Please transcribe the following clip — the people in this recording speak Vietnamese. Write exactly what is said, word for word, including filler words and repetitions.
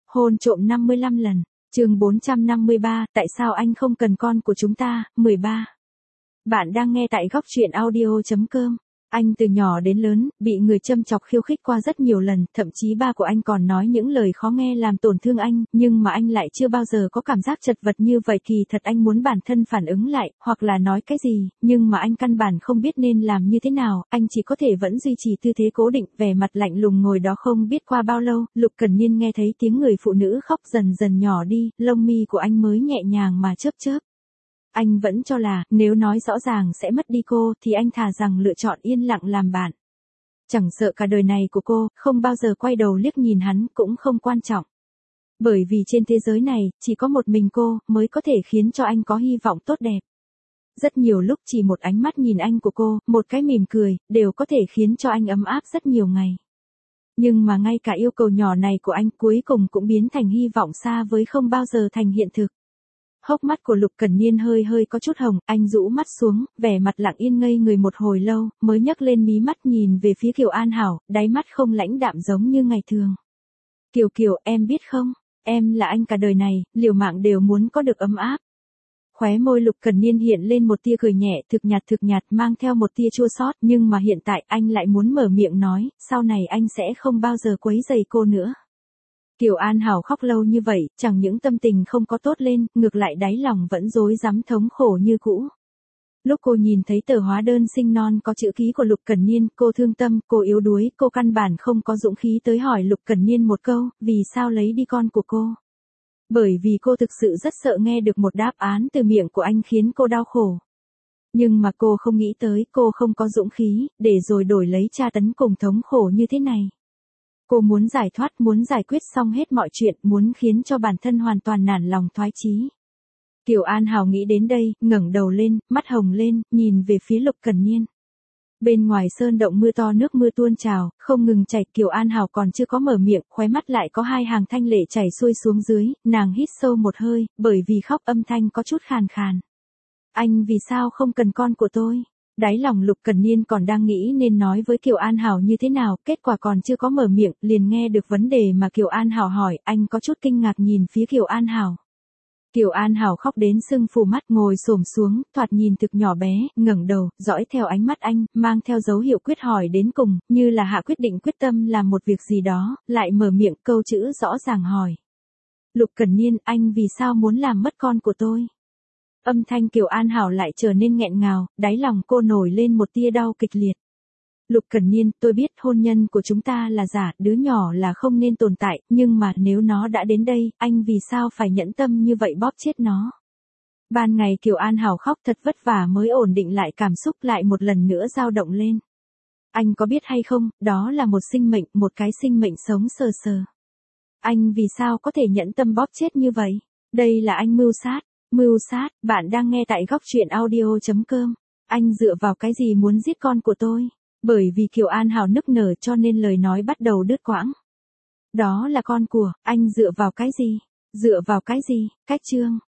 Hôn trộm năm mươi lăm lần. Chương bốn trăm năm mươi ba, tại sao anh không cần con của chúng ta? mười ba. Bạn đang nghe tại góc truyện audio chấm com. Anh từ nhỏ đến lớn, bị người châm chọc khiêu khích qua rất nhiều lần, thậm chí ba của anh còn nói những lời khó nghe làm tổn thương anh, nhưng mà anh lại chưa bao giờ có cảm giác chật vật như vậy. Kỳ thật anh muốn bản thân phản ứng lại, hoặc là nói cái gì, nhưng mà anh căn bản không biết nên làm như thế nào, anh chỉ có thể vẫn duy trì tư thế cố định, vẻ mặt lạnh lùng ngồi đó. Không biết qua bao lâu, Lục Cẩn Niên nghe thấy tiếng người phụ nữ khóc dần dần nhỏ đi, lông mi của anh mới nhẹ nhàng mà chớp chớp. Anh vẫn cho là, nếu nói rõ ràng sẽ mất đi cô, thì anh thà rằng lựa chọn yên lặng làm bạn. Chẳng sợ cả đời này của cô, không bao giờ quay đầu liếc nhìn hắn, cũng không quan trọng. Bởi vì trên thế giới này, chỉ có một mình cô, mới có thể khiến cho anh có hy vọng tốt đẹp. Rất nhiều lúc chỉ một ánh mắt nhìn anh của cô, một cái mỉm cười, đều có thể khiến cho anh ấm áp rất nhiều ngày. Nhưng mà ngay cả yêu cầu nhỏ này của anh cuối cùng cũng biến thành hy vọng xa với không bao giờ thành hiện thực. Hốc mắt của Lục Cẩn Niên hơi hơi có chút hồng, anh rũ mắt xuống, vẻ mặt lặng yên ngây người một hồi lâu, mới nhấc lên mí mắt nhìn về phía Kiều An Hảo, đáy mắt không lãnh đạm giống như ngày thường. Kiều Kiều, em biết không, em là anh cả đời này, liều mạng đều muốn có được ấm áp. Khóe môi Lục Cẩn Niên hiện lên một tia cười nhẹ, thực nhạt thực nhạt mang theo một tia chua xót, nhưng mà hiện tại anh lại muốn mở miệng nói, sau này anh sẽ không bao giờ quấy rầy cô nữa. Kiều An Hảo khóc lâu như vậy, chẳng những tâm tình không có tốt lên, ngược lại đáy lòng vẫn rối rắm thống khổ như cũ. Lúc cô nhìn thấy tờ hóa đơn sinh non có chữ ký của Lục Cẩn Niên, cô thương tâm, cô yếu đuối, cô căn bản không có dũng khí tới hỏi Lục Cẩn Niên một câu, vì sao lấy đi con của cô. Bởi vì cô thực sự rất sợ nghe được một đáp án từ miệng của anh khiến cô đau khổ. Nhưng mà cô không nghĩ tới, cô không có dũng khí, để rồi đổi lấy tra tấn cùng thống khổ như thế này. Cô muốn giải thoát, muốn giải quyết xong hết mọi chuyện, muốn khiến cho bản thân hoàn toàn nản lòng thoái chí. Kiều An Hảo nghĩ đến đây, ngẩng đầu lên, mắt hồng lên, nhìn về phía Lục Cẩn Niên. Bên ngoài sơn động mưa to, nước mưa tuôn trào, không ngừng chảy. Kiều An Hảo còn chưa có mở miệng, khóe mắt lại có hai hàng thanh lệ chảy xuôi xuống dưới, nàng hít sâu một hơi, bởi vì khóc âm thanh có chút khàn khàn. Anh vì sao không cần con của tôi? Đáy lòng Lục Cẩn Niên còn đang nghĩ nên nói với Kiều An Hảo như thế nào, kết quả còn chưa có mở miệng, liền nghe được vấn đề mà Kiều An Hảo hỏi, anh có chút kinh ngạc nhìn phía Kiều An Hảo. Kiều An Hảo khóc đến sưng phù mắt, ngồi xổm xuống, thoạt nhìn thực nhỏ bé, ngẩng đầu, dõi theo ánh mắt anh, mang theo dấu hiệu quyết hỏi đến cùng, như là hạ quyết định quyết tâm làm một việc gì đó, lại mở miệng câu chữ rõ ràng hỏi. Lục Cẩn Niên, anh vì sao muốn làm mất con của tôi? Âm thanh Kiều An Hảo lại trở nên nghẹn ngào, đáy lòng cô nổi lên một tia đau kịch liệt. Lục Cẩn Niên, tôi biết hôn nhân của chúng ta là giả, đứa nhỏ là không nên tồn tại, nhưng mà nếu nó đã đến đây, anh vì sao phải nhẫn tâm như vậy bóp chết nó? Ban ngày Kiều An Hảo khóc thật vất vả mới ổn định lại cảm xúc, lại một lần nữa dao động lên. Anh có biết hay không, đó là một sinh mệnh, một cái sinh mệnh sống sờ sờ. Anh vì sao có thể nhẫn tâm bóp chết như vậy? Đây là anh mưu sát. Mưu sát, bạn đang nghe tại góc truyện audio chấm com. Anh dựa vào cái gì muốn giết con của tôi? Bởi vì Kiều An Hảo nức nở cho nên lời nói bắt đầu đứt quãng. Đó là con của, anh dựa vào cái gì? Dựa vào cái gì? Cách chương.